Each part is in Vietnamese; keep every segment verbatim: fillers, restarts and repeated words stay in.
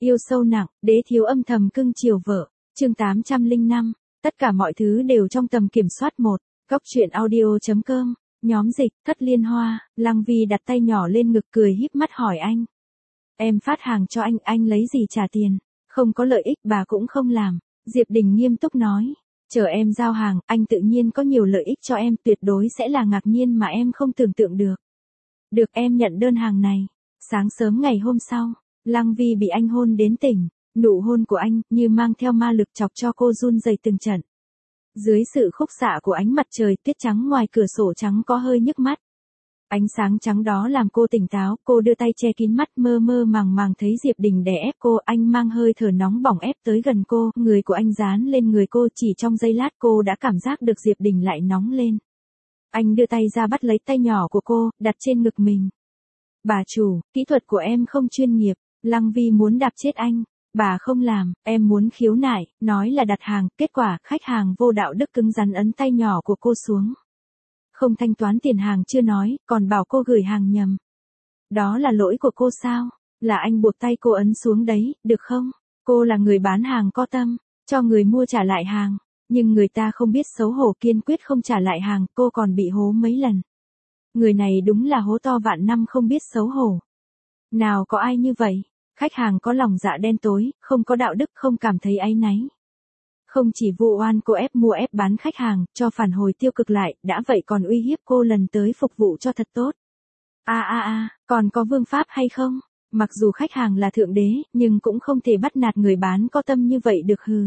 Yêu sâu nặng, đế thiếu âm thầm cưng chiều vợ. Chương tám trăm lẻ năm, tất cả mọi thứ đều trong tầm kiểm soát một. Góc truyện audio chấm com, nhóm dịch, Thất Liên Hoa. Lăng Vi đặt tay nhỏ lên ngực cười híp mắt hỏi anh. Em phát hàng cho anh, anh lấy gì trả tiền? Không có lợi ích bà cũng không làm. Diệp Đình nghiêm túc nói. Chờ em giao hàng, anh tự nhiên có nhiều lợi ích cho em, tuyệt đối sẽ là ngạc nhiên mà em không tưởng tượng được. Được, em nhận đơn hàng này. Sáng sớm ngày hôm sau, Lăng Vi bị anh hôn đến tỉnh. Nụ hôn của anh như mang theo ma lực chọc cho cô run rẩy từng trận. Dưới sự khúc xạ của ánh mặt trời, tuyết trắng ngoài cửa sổ trắng có hơi nhức mắt. Ánh sáng trắng đó làm cô tỉnh táo, cô đưa tay che kín mắt, mơ mơ màng màng thấy Diệp Đình đè ép cô, anh mang hơi thở nóng bỏng ép tới gần cô, người của anh dán lên người cô, chỉ trong giây lát cô đã cảm giác được Diệp Đình lại nóng lên. Anh đưa tay ra bắt lấy tay nhỏ của cô, đặt trên ngực mình. Bà chủ, kỹ thuật của em không chuyên nghiệp. Lăng Vi muốn đạp chết anh. Bà không làm, em muốn khiếu nại, nói là đặt hàng, kết quả khách hàng vô đạo đức cứng rắn ấn tay nhỏ của cô xuống. Không thanh toán tiền hàng chưa nói, còn bảo cô gửi hàng nhầm. Đó là lỗi của cô sao? Là anh buộc tay cô ấn xuống đấy, được không? Cô là người bán hàng có tâm, cho người mua trả lại hàng, nhưng người ta không biết xấu hổ kiên quyết không trả lại hàng, cô còn bị hố mấy lần. Người này đúng là hố to vạn năm không biết xấu hổ. Nào có ai như vậy? Khách hàng có lòng dạ đen tối, không có đạo đức, không cảm thấy áy náy. Không chỉ vu oan cô ép mua ép bán khách hàng, cho phản hồi tiêu cực lại, đã vậy còn uy hiếp cô lần tới phục vụ cho thật tốt. A a a, còn có vương pháp hay không? Mặc dù khách hàng là thượng đế, nhưng cũng không thể bắt nạt người bán có tâm như vậy được hừ.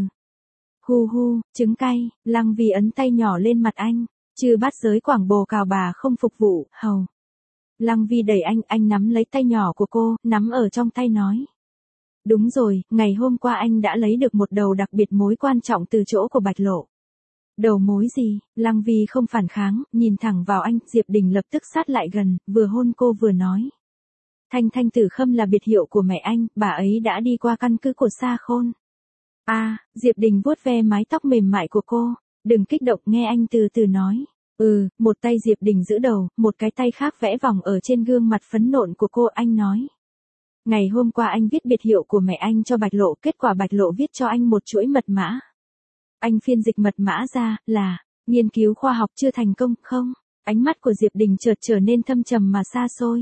Hu hu, trứng cay, Lăng Vi ấn tay nhỏ lên mặt anh, chưa bắt giới quảng bồ cào bà không phục vụ, hầu. Lăng Vi đẩy anh, anh nắm lấy tay nhỏ của cô, nắm ở trong tay nói. Đúng rồi, ngày hôm qua anh đã lấy được một đầu đặc biệt mối quan trọng từ chỗ của Bạch Lộ. Đầu mối gì? Lăng Vi không phản kháng, nhìn thẳng vào anh, Diệp Đình lập tức sát lại gần, vừa hôn cô vừa nói. Thanh Thanh Tử Khâm là biệt hiệu của mẹ anh, bà ấy đã đi qua căn cứ của Sa Khôn. A, à, Diệp Đình vuốt ve mái tóc mềm mại của cô, đừng kích động, nghe anh từ từ nói. Ừ, một tay Diệp Đình giữ đầu, một cái tay khác vẽ vòng ở trên gương mặt phấn nộn của cô, anh nói. Ngày hôm qua anh viết biệt hiệu của mẹ anh cho Bạch Lộ, kết quả Bạch Lộ viết cho anh một chuỗi mật mã. Anh phiên dịch mật mã ra, là, nghiên cứu khoa học chưa thành công, không? Ánh mắt của Diệp Đình chợt trở nên thâm trầm mà xa xôi.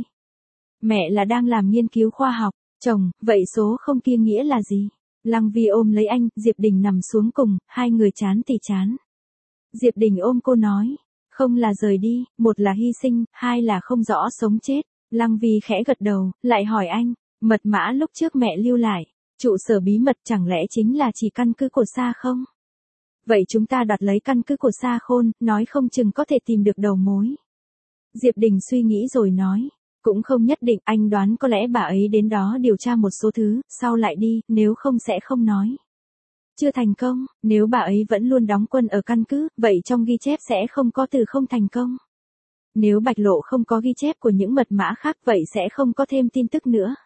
Mẹ là đang làm nghiên cứu khoa học, chồng, vậy số không kia nghĩa là gì? Lăng Vi ôm lấy anh, Diệp Đình nằm xuống cùng, hai người chán tỉ chán. Diệp Đình ôm cô nói. Không là rời đi, một là hy sinh, hai là không rõ sống chết. Lăng Vi khẽ gật đầu, lại hỏi anh, mật mã lúc trước mẹ lưu lại, trụ sở bí mật chẳng lẽ chính là chỉ căn cứ của Sa không? Vậy chúng ta đoạt lấy căn cứ của Sa Khôn, nói không chừng có thể tìm được đầu mối. Diệp Đình suy nghĩ rồi nói, cũng không nhất định, anh đoán có lẽ bà ấy đến đó điều tra một số thứ, sau lại đi, nếu không sẽ không nói. Chưa thành công, nếu bà ấy vẫn luôn đóng quân ở căn cứ, vậy trong ghi chép sẽ không có từ không thành công. Nếu Bạch Lộ không có ghi chép của những mật mã khác, vậy sẽ không có thêm tin tức nữa.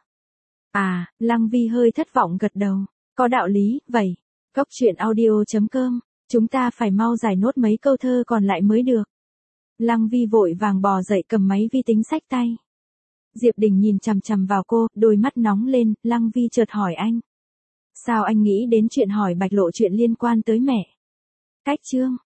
À, Lăng Vi hơi thất vọng gật đầu, có đạo lý, vậy. Góc truyện audio chấm com, chúng ta phải mau giải nốt mấy câu thơ còn lại mới được. Lăng Vi vội vàng bò dậy cầm máy vi tính xách tay. Diệp Đình nhìn chằm chằm vào cô, đôi mắt nóng lên, Lăng Vi chợt hỏi anh. Sao anh nghĩ đến chuyện hỏi Bạch Lộ chuyện liên quan tới mẹ? Cách chương.